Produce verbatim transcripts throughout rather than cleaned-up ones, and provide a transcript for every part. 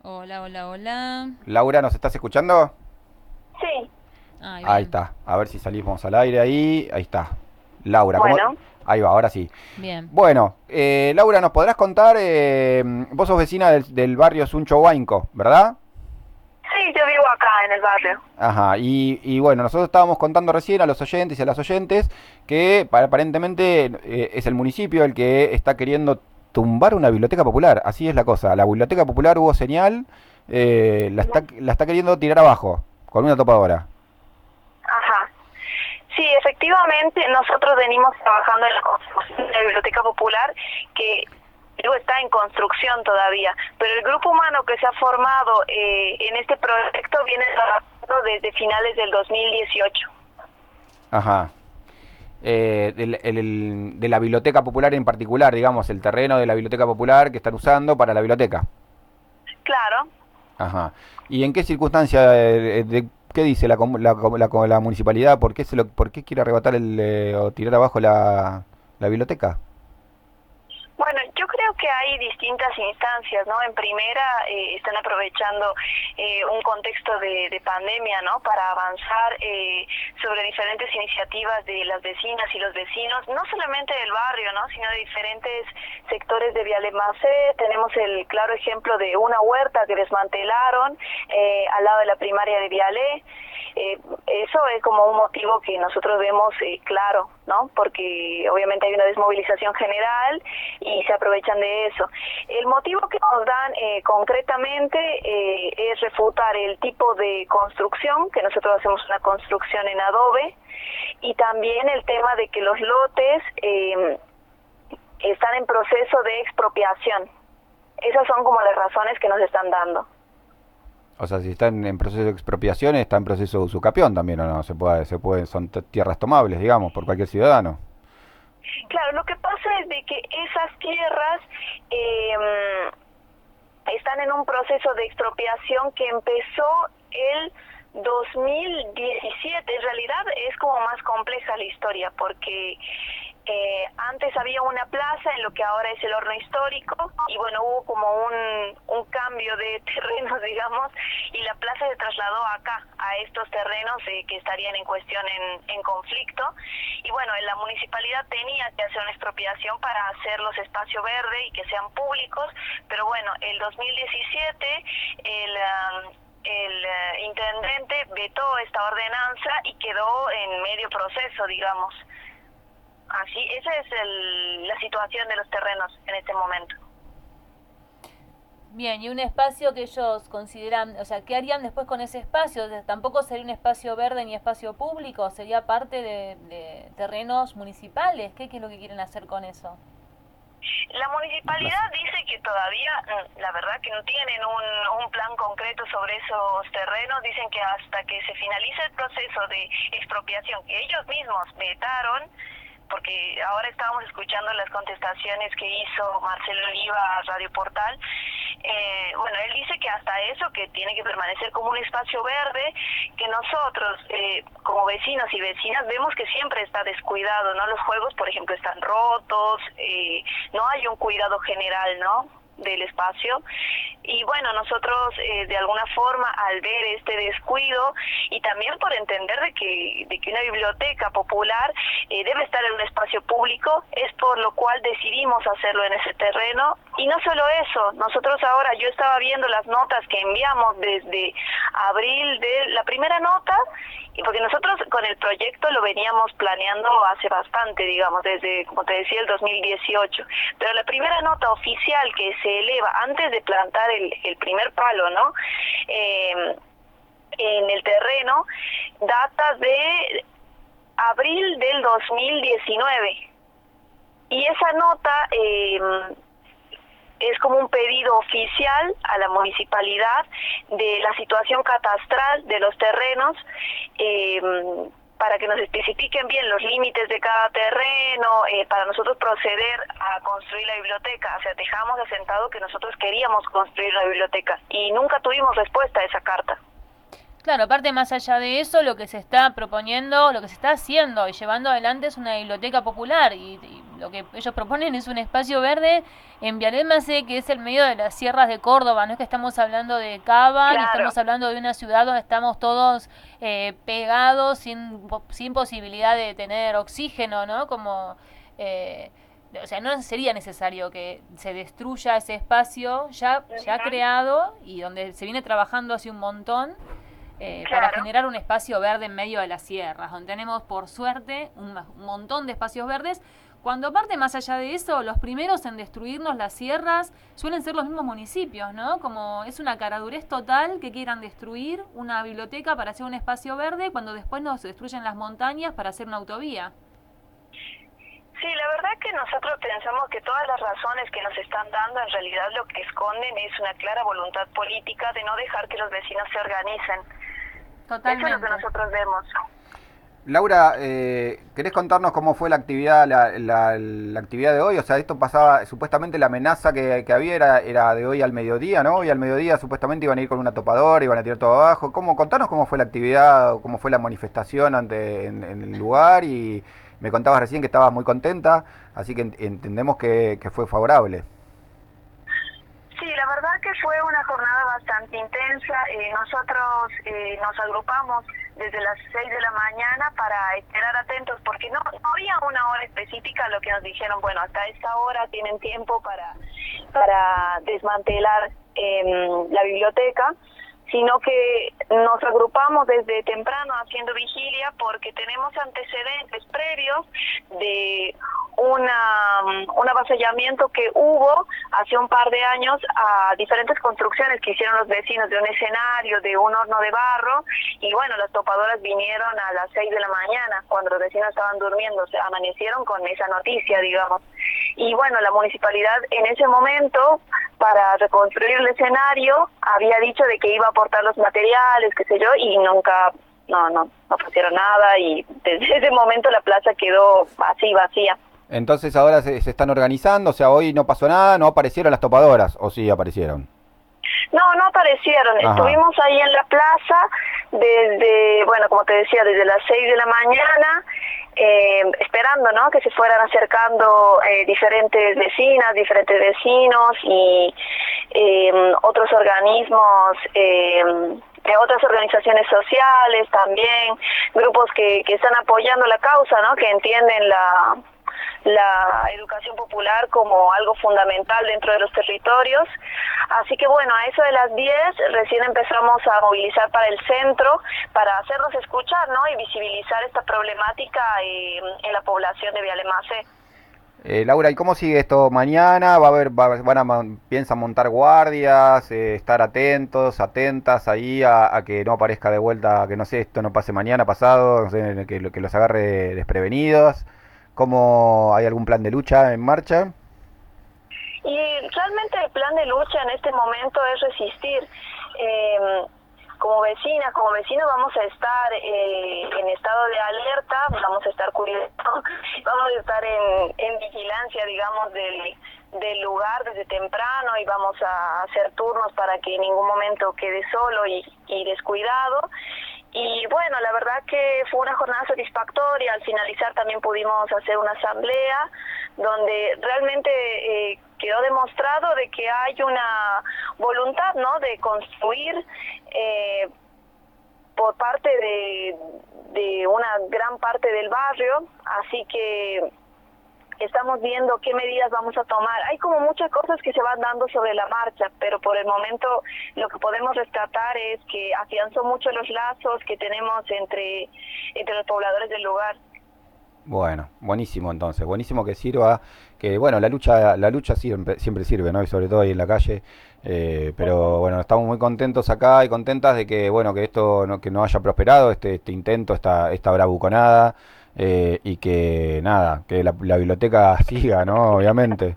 Hola, hola, hola. Laura, ¿nos estás escuchando? Sí, Ay, Ahí bien, está. A ver si salimos al aire ahí. Ahí está. Laura, ¿cómo? bueno, Ahí va, ahora sí. bien. Bueno, eh, Laura, ¿nos podrás contar? Eh, vos sos vecina del, del barrio Suncho Huaynco, ¿verdad? sí, yo vivo acá en el barrio. Ajá, y, y bueno, nosotros estábamos contando recién a los oyentes y a las oyentes que pa- aparentemente eh, es el municipio el que está queriendo tumbar una biblioteca popular. Así es la cosa. La biblioteca popular hubo señal, eh, la está, la está queriendo tirar abajo con una topadora. Ajá. Sí, efectivamente, nosotros venimos trabajando en la construcción de la Biblioteca Popular, que digo, está en construcción todavía, pero el grupo humano que se ha formado eh, en este proyecto viene trabajando desde finales del dos mil dieciocho. Ajá. Eh, del- el- el- de la biblioteca popular en particular, digamos, el terreno de la biblioteca popular que están usando para la biblioteca. Claro. Ajá. ¿Y en qué circunstancia, eh, de, qué dice la, comu- la, com- la, co- la municipalidad? ¿Por qué, se lo, por qué quiere arrebatar el, eh, o tirar abajo la, la biblioteca? Bueno, yo creo que hay distintas instancias, ¿no? En primera, eh, están aprovechando eh, un contexto de, de pandemia, ¿no? Para avanzar eh, sobre diferentes iniciativas de las vecinas y los vecinos, no solamente del barrio, ¿no? Sino de diferentes sectores de Vialemacé. Tenemos el claro ejemplo de una huerta que desmantelaron eh, al lado de la primaria de Vialé. Eh, eso es como un motivo que nosotros vemos eh, claro, ¿no? Porque obviamente hay una desmovilización general y se aprovechan de eso. El motivo que nos dan eh, concretamente eh, es refutar el tipo de construcción, que nosotros hacemos una construcción en adobe, y también el tema de que los lotes eh, están en proceso de expropiación. Esas son como las razones que nos están dando. O sea, si están en proceso de expropiación, está en proceso de usucapión también, ¿o no? Se puede, se puede, son t- tierras tomables, digamos, por cualquier ciudadano. Claro, lo que pasa es de que esas tierras eh, están en un proceso de expropiación que empezó el dos mil diecisiete. En realidad es como más compleja la historia porque eh, antes había una plaza en lo que ahora es el horno histórico y bueno, hubo como un, un cambio de terrenos, digamos, y la plaza se trasladó acá, a estos terrenos eh, que estarían en cuestión en, en conflicto. Y bueno, la municipalidad tenía que hacer una expropiación para hacerlos espacio verde y que sean públicos, pero bueno, el dos mil diecisiete el... Um, el uh, intendente vetó esta ordenanza y quedó en medio proceso, digamos. Así, esa es el, la situación de los terrenos en este momento. Bien, y un espacio que ellos consideran, o sea, ¿qué harían después con ese espacio? O sea, tampoco sería un espacio verde ni espacio público, sería parte de, de terrenos municipales. ¿Qué, ¿Qué es lo que quieren hacer con eso? La municipalidad dice que todavía, la verdad que no tienen un, un plan concreto sobre esos terrenos. Dicen que hasta que se finalice el proceso de expropiación que ellos mismos vetaron, porque ahora estábamos escuchando las contestaciones que hizo Marcelo Oliva a Radio Portal. Eh, bueno, él dice que hasta eso, que tiene que permanecer como un espacio verde, que nosotros eh, como vecinos y vecinas vemos que siempre está descuidado, ¿no? Los juegos, por ejemplo, están rotos, eh, no hay un cuidado general, ¿no?, del espacio. Y bueno, nosotros eh, de alguna forma, al ver este descuido y también por entender de que, de que una biblioteca popular eh, debe estar en un espacio público, es por lo cual decidimos hacerlo en ese terreno. Y no solo eso, nosotros ahora, yo estaba viendo las notas que enviamos desde abril de la primera nota, y porque nosotros con el proyecto lo veníamos planeando hace bastante, digamos, desde, como te decía, el dos mil dieciocho, pero la primera nota oficial que se eleva antes de plantar el, el primer palo, ¿no?, eh, en el terreno, data de abril del dos mil diecinueve, y esa nota eh, es como un pedido oficial a la municipalidad de la situación catastral de los terrenos, eh, para que nos especifiquen bien los límites de cada terreno, eh, para nosotros proceder a construir la biblioteca. O sea, dejamos asentado que nosotros queríamos construir la biblioteca y nunca tuvimos respuesta a esa carta. Claro, aparte más allá de eso, lo que se está proponiendo, lo que se está haciendo y llevando adelante es una biblioteca popular y, y lo que ellos proponen es un espacio verde en Vialema-C, que es el medio de las sierras de Córdoba, no es que estamos hablando de Cava, Claro. ni estamos hablando de una ciudad donde estamos todos eh, pegados, sin, sin posibilidad de tener oxígeno, ¿no? Como... Eh, o sea, no sería necesario que se destruya ese espacio ya, ya creado y donde se viene trabajando hace un montón eh, Claro. para generar un espacio verde en medio de las sierras, donde tenemos por suerte un, un montón de espacios verdes, cuando aparte más allá de eso, los primeros en destruirnos las sierras suelen ser los mismos municipios, ¿no? Como es una caradurez total que quieran destruir una biblioteca para hacer un espacio verde cuando después nos destruyen las montañas para hacer una autovía. Sí, la verdad que nosotros pensamos que todas las razones que nos están dando en realidad lo que esconden es una clara voluntad política de no dejar que los vecinos se organicen. Totalmente. Eso es lo que nosotros vemos. Laura, eh, ¿querés contarnos cómo fue la actividad la, la, la actividad de hoy? O sea, esto pasaba, supuestamente la amenaza que, que había era, era de hoy al mediodía, ¿no? Hoy al mediodía supuestamente iban a ir con una topadora, iban a tirar todo abajo. ¿Cómo, contanos cómo fue la actividad, cómo fue la manifestación ante en, en el lugar? Y me contabas recién que estabas muy contenta, así que entendemos que, que fue favorable. Sí, la verdad que fue una jornada bastante intensa. Eh, nosotros eh, nos agrupamos desde las seis de la mañana para esperar atentos, porque no, no había una hora específica a lo que nos dijeron, bueno, hasta esta hora tienen tiempo para, para desmantelar eh, la biblioteca, sino que nos agrupamos desde temprano haciendo vigilia porque tenemos antecedentes previos de una un avasallamiento que hubo hace un par de años a diferentes construcciones que hicieron los vecinos, de un escenario, de un horno de barro, y bueno, las topadoras vinieron a las seis de la mañana, cuando los vecinos estaban durmiendo, o sea, amanecieron con esa noticia, digamos. Y bueno, la municipalidad en ese momento, para reconstruir el escenario, había dicho de que iba a aportar los materiales, qué sé yo, y nunca, no, no, no ofrecieron nada, y desde ese momento la plaza quedó así, vacía. Entonces ahora se, se están organizando, o sea, hoy no pasó nada, no aparecieron las topadoras, ¿o sí aparecieron? No, no aparecieron. Ajá. Estuvimos ahí en la plaza desde, bueno, como te decía, desde las seis de la mañana, eh, esperando, ¿no?, que se fueran acercando eh, diferentes vecinas, diferentes vecinos y eh, otros organismos, eh, de otras organizaciones sociales también, grupos que, que están apoyando la causa, ¿no?, que entienden la... la educación popular como algo fundamental dentro de los territorios. Así que bueno, a eso de las diez recién empezamos a movilizar para el centro, para hacernos escuchar, ¿no?, y visibilizar esta problemática eh, en la población de Vialema-C. Eh, Laura, ¿y cómo sigue esto mañana? ¿Va a haber, va, van a piensan montar guardias, eh, estar atentos, atentas ahí a, a que no aparezca de vuelta, que no sé, esto no pase mañana, pasado, no sé, que, que los agarre desprevenidos? ¿Cómo, hay algún plan de lucha en marcha? Y realmente el plan de lucha en este momento es resistir. Eh, como vecinas, como vecinos vamos a estar eh, en estado de alerta, vamos a estar curiosos, vamos a estar en, en vigilancia, digamos, del, del lugar desde temprano, y vamos a hacer turnos para que en ningún momento quede solo y, y descuidado. Y bueno, la verdad que fue una jornada satisfactoria. Al finalizar también pudimos hacer una asamblea donde realmente eh, quedó demostrado de que hay una voluntad, ¿no?, de construir eh, por parte de, de una gran parte del barrio. Así que estamos viendo qué medidas vamos a tomar. Hay como muchas cosas que se van dando sobre la marcha, pero por el momento lo que podemos rescatar es que afianzó mucho los lazos que tenemos entre, entre los pobladores del lugar. Bueno, buenísimo entonces, buenísimo que sirva, que bueno, la lucha la lucha siempre, siempre sirve, ¿no? Y sobre todo ahí en la calle, eh, pero bueno, estamos muy contentos acá y contentas de que, bueno, que esto no, que no haya prosperado, este, este intento, esta, esta bravuconada. Eh, y que nada, que la, la biblioteca siga, ¿no? Obviamente.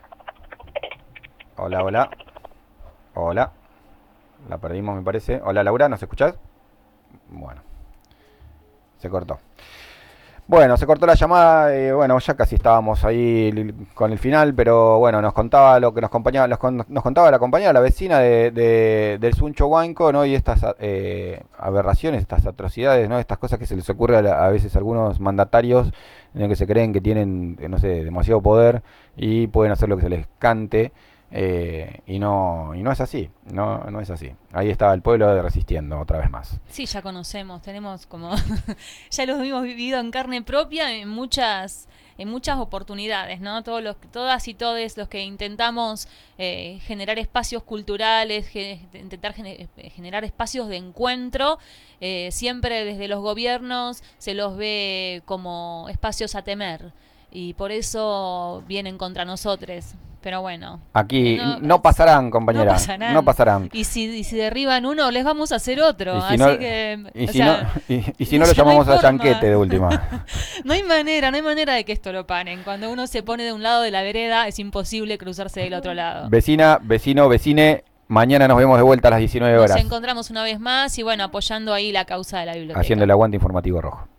Hola, hola. Hola. La perdimos, me parece. Hola, Laura, ¿nos escuchás? Bueno. Se cortó. Bueno, se cortó la llamada, eh, bueno, ya casi estábamos ahí li- con el final, pero bueno, nos contaba lo que nos acompañaba, nos, con- nos contaba la compañera, la vecina de, de- del Suncho Huanco, ¿no? Y estas eh, aberraciones, estas atrocidades, ¿no? Estas cosas que se les ocurre a, la- a veces a algunos mandatarios, en el que se creen que tienen, eh, no sé, demasiado poder y pueden hacer lo que se les cante. Eh, y no y no es así, no no es así. Ahí estaba el pueblo de resistiendo otra vez más. Sí, ya conocemos, tenemos como ya los hemos vivido en carne propia en muchas en muchas oportunidades, ¿no? Todos los todas y todos los que intentamos eh, generar espacios culturales, ge- intentar gene- generar espacios de encuentro, eh, siempre desde los gobiernos se los ve como espacios a temer y por eso vienen contra nosotros. Pero bueno. Aquí No, no pasarán, compañera. No pasarán. No pasarán. Y si, y si derriban uno, les vamos a hacer otro. Y si Así no, que. y o si sea, no, y, y si no lo no hay llamamos a forma. Yanquete de última. No hay manera, no hay manera de que esto lo paren. Cuando uno se pone de un lado de la vereda, es imposible cruzarse del otro lado. Vecina, vecino, vecine, mañana nos vemos de vuelta a las diecinueve Nos horas. encontramos una vez más y bueno, apoyando ahí la causa de la biblioteca. Haciendo el aguante informativo rojo.